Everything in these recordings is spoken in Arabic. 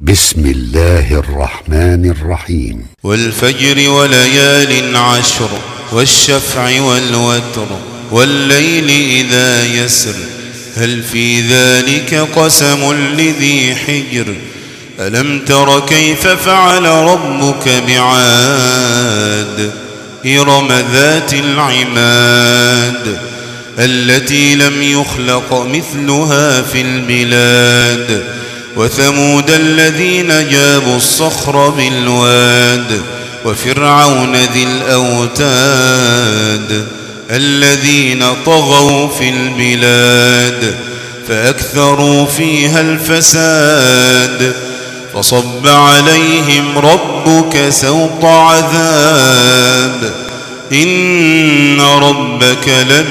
بسم الله الرحمن الرحيم. والفجر وليال عشر والشفع والوتر والليل إذا يسر هل في ذلك قسم لذي حجر ألم تر كيف فعل ربك بعاد إرم ذات العماد التي لم يخلق مثلها في البلاد وثمود الذين جابوا الصخر بالواد وفرعون ذي الأوتاد الذين طغوا في البلاد فأكثروا فيها الفساد فصب عليهم ربك سوط عذاب إن ربك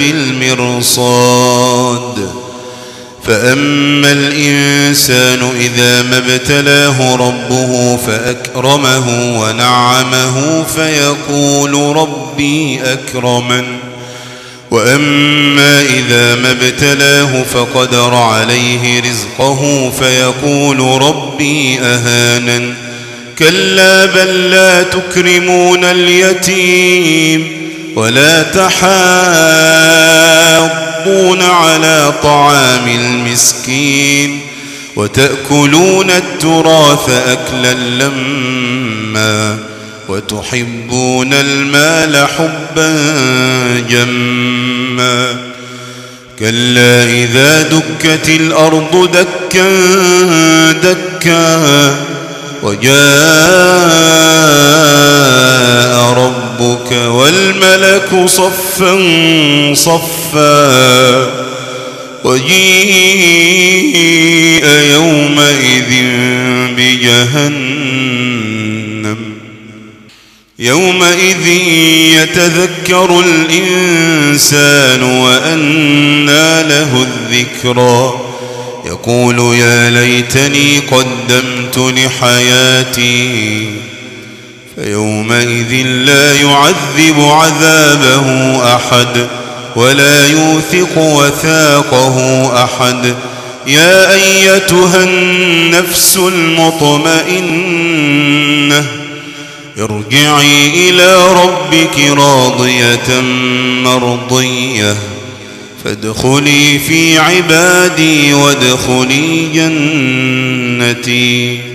لبالمرصاد فأما الإنسان إذا ما ابتلاه ربه فأكرمه ونعمه فيقول ربي أكرمن وأما إذا ما ابتلاه فقدر عليه رزقه فيقول ربي أهانن كلا بل لا تكرمون اليتيم ولا تحاضون على طعام المسكين وتأكلون التراث أكلا لما وتحبون المال حبا جما كلا إذا دكت الأرض دكا دكا وجاء ربك والملك صفا صفا وجيء يومئذ بجهنم يومئذ يتذكر الإنسان وأنى له الذكرى يقول يا ليتني قدمت لحياتي فيومئذ لا يعذب عذابه أحد ولا يوثق وثاقه أحد يا أيتها النفس المطمئنة ارجعي إلى ربك راضية مرضية فادخلي في عبادي وادخلي جنتي.